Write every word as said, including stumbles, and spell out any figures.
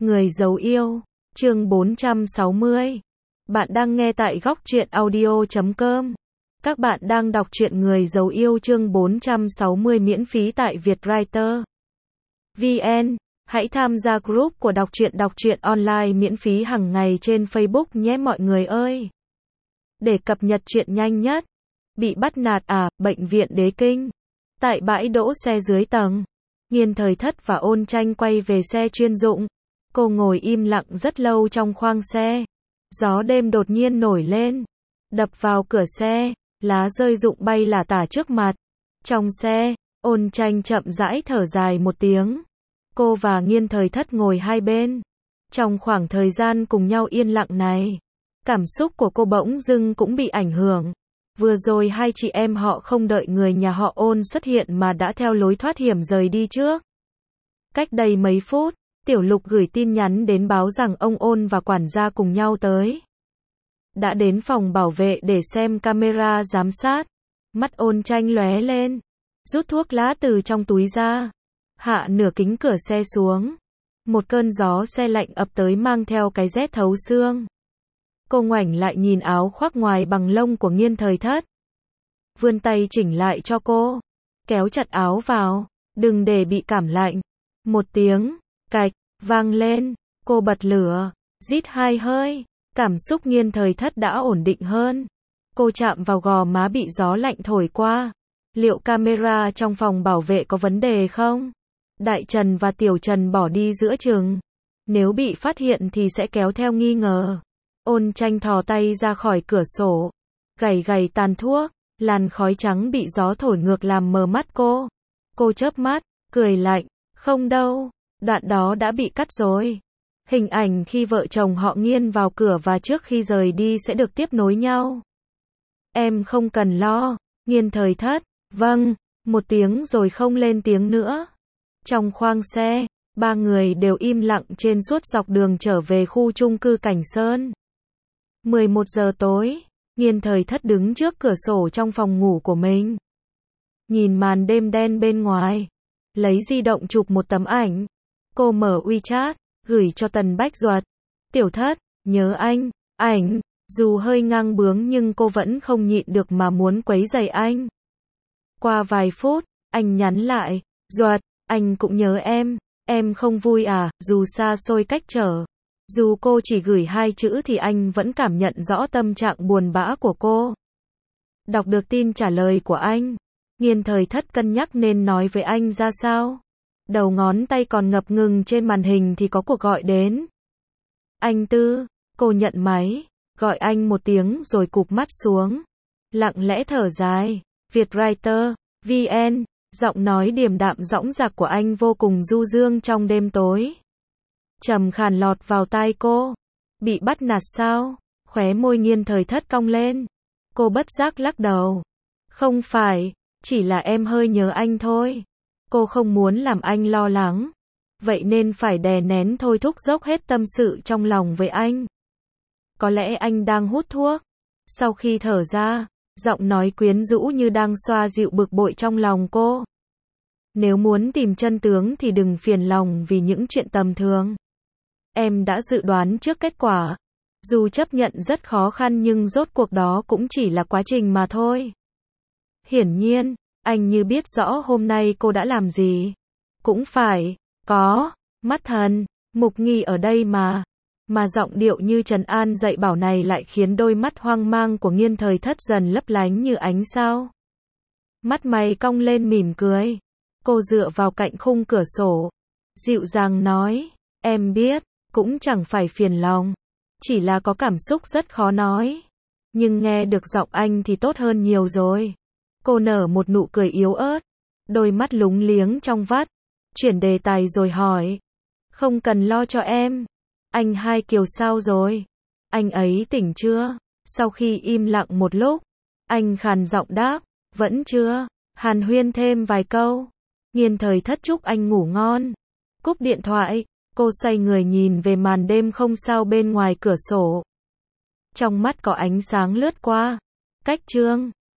Người giấu yêu, chương bốn trăm sáu mươi. Bạn đang nghe tại góc truyện audio chấm com. Các bạn đang đọc truyện Người giấu yêu chương bốn trăm sáu mươi miễn phí tại Vietwriter chấm vn. Hãy tham gia group của đọc truyện đọc truyện online miễn phí hàng ngày trên Facebook nhé mọi người ơi. Để cập nhật truyện nhanh nhất. Bị bắt nạt à, bệnh viện Đế Kinh. Tại bãi đỗ xe dưới tầng, Nghiên Thời Thất và Ôn Tranh quay về xe chuyên dụng. Cô ngồi im lặng rất lâu trong khoang xe. Gió đêm đột nhiên nổi lên, đập vào cửa xe, lá rơi rụng bay lả tả trước mặt. Trong xe, Ôn Tranh chậm rãi thở dài một tiếng. Cô và Nghiên Thời Thất ngồi hai bên. Trong khoảng thời gian cùng nhau yên lặng này, cảm xúc của cô bỗng dưng cũng bị ảnh hưởng. Vừa rồi hai chị em họ không đợi người nhà họ Ôn xuất hiện mà đã theo lối thoát hiểm rời đi trước. Cách đây mấy phút, Tiểu Lục gửi tin nhắn đến báo rằng ông Ôn và quản gia cùng nhau tới. Đã đến phòng bảo vệ để xem camera giám sát. Mắt Ôn Tranh lóe lên, rút thuốc lá từ trong túi ra, hạ nửa kính cửa xe xuống. Một cơn gió xe lạnh ập tới mang theo cái rét thấu xương. Cô ngoảnh lại nhìn áo khoác ngoài bằng lông của Nghiên Thời Thất. Vươn tay chỉnh lại cho cô, kéo chặt áo vào, đừng để bị cảm lạnh. Một tiếng cạch vang lên, cô bật lửa, rít hai hơi, cảm xúc Nghiên Thời Thất đã ổn định hơn. Cô chạm vào gò má bị gió lạnh thổi qua. Liệu camera trong phòng bảo vệ có vấn đề không? Đại Trần và Tiểu Trần bỏ đi giữa chừng. Nếu bị phát hiện thì sẽ kéo theo nghi ngờ. Ôn Tranh thò tay ra khỏi cửa sổ, gảy gảy tàn thuốc, làn khói trắng bị gió thổi ngược làm mờ mắt cô. Cô chớp mắt, cười lạnh, không đâu, đoạn đó đã bị cắt rồi. Hình ảnh khi vợ chồng họ Nghiên vào cửa và trước khi rời đi sẽ được tiếp nối nhau. Em không cần lo. Nghiên Thời Thất, vâng, một tiếng rồi không lên tiếng nữa. Trong khoang xe, ba người đều im lặng trên suốt dọc đường trở về khu chung cư Cảnh Sơn. mười một giờ tối, Nghiên Thời Thất đứng trước cửa sổ trong phòng ngủ của mình. Nhìn màn đêm đen bên ngoài, lấy di động chụp một tấm ảnh. Cô mở WeChat, gửi cho Tần Bách Duật. Tiểu Thất, nhớ anh, ảnh. Dù hơi ngang bướng nhưng cô vẫn không nhịn được mà muốn quấy rầy anh. Qua vài phút, anh nhắn lại, Duật, anh cũng nhớ em, em không vui à, dù xa xôi cách trở. Dù cô chỉ gửi hai chữ thì anh vẫn cảm nhận rõ tâm trạng buồn bã của cô. Đọc được tin trả lời của anh, Nghiên Thời Thất cân nhắc nên nói với anh ra sao. Đầu ngón tay còn ngập ngừng trên màn hình thì có cuộc gọi đến. Anh Tư, cô nhận máy, gọi anh một tiếng rồi cụp mắt xuống. Lặng lẽ thở dài, Vietwriter chấm vn, giọng nói điềm đạm dõng dạc của anh vô cùng du dương trong đêm tối. Trầm khàn lọt vào tai cô. Bị bắt nạt sao? Khóe môi Nghiên Thời Thất cong lên. Cô bất giác lắc đầu. Không phải, chỉ là em hơi nhớ anh thôi. Cô không muốn làm anh lo lắng. Vậy nên phải đè nén thôi thúc dốc hết tâm sự trong lòng với anh. Có lẽ anh đang hút thuốc. Sau khi thở ra, giọng nói quyến rũ như đang xoa dịu bực bội trong lòng cô. Nếu muốn tìm chân tướng thì đừng phiền lòng vì những chuyện tầm thường. Em đã dự đoán trước kết quả. Dù chấp nhận rất khó khăn nhưng rốt cuộc đó cũng chỉ là quá trình mà thôi. Hiển nhiên, anh như biết rõ hôm nay cô đã làm gì. Cũng phải, có, mắt thần, mục nghi ở đây mà. Mà giọng điệu như trấn an dạy bảo này lại khiến đôi mắt hoang mang của Nghiên Thời Thất dần lấp lánh như ánh sao. Mắt mày cong lên mỉm cười. Cô dựa vào cạnh khung cửa sổ, dịu dàng nói, em biết, cũng chẳng phải phiền lòng. Chỉ là có cảm xúc rất khó nói. Nhưng nghe được giọng anh thì tốt hơn nhiều rồi. Cô nở một nụ cười yếu ớt, đôi mắt lúng liếng trong vắt. Chuyển đề tài rồi hỏi, không cần lo cho em. Anh Hai Kiều sao rồi? Anh ấy tỉnh chưa? Sau khi im lặng một lúc, anh khàn giọng đáp, vẫn chưa. Hàn huyên thêm vài câu. Nghiên Thời Thất chúc anh ngủ ngon. Cúp điện thoại, cô xoay người nhìn về màn đêm không sao bên ngoài cửa sổ. Trong mắt có ánh sáng lướt qua. Cách chương